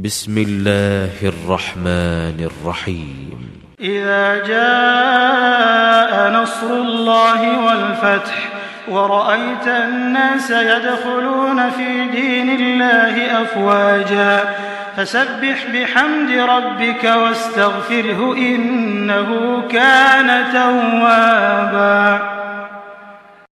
بسم الله الرحمن الرحيم إذا جاء نصر الله والفتح ورأيت الناس يدخلون في دين الله أفواجا فسبح بحمد ربك واستغفره إنه كان توابا.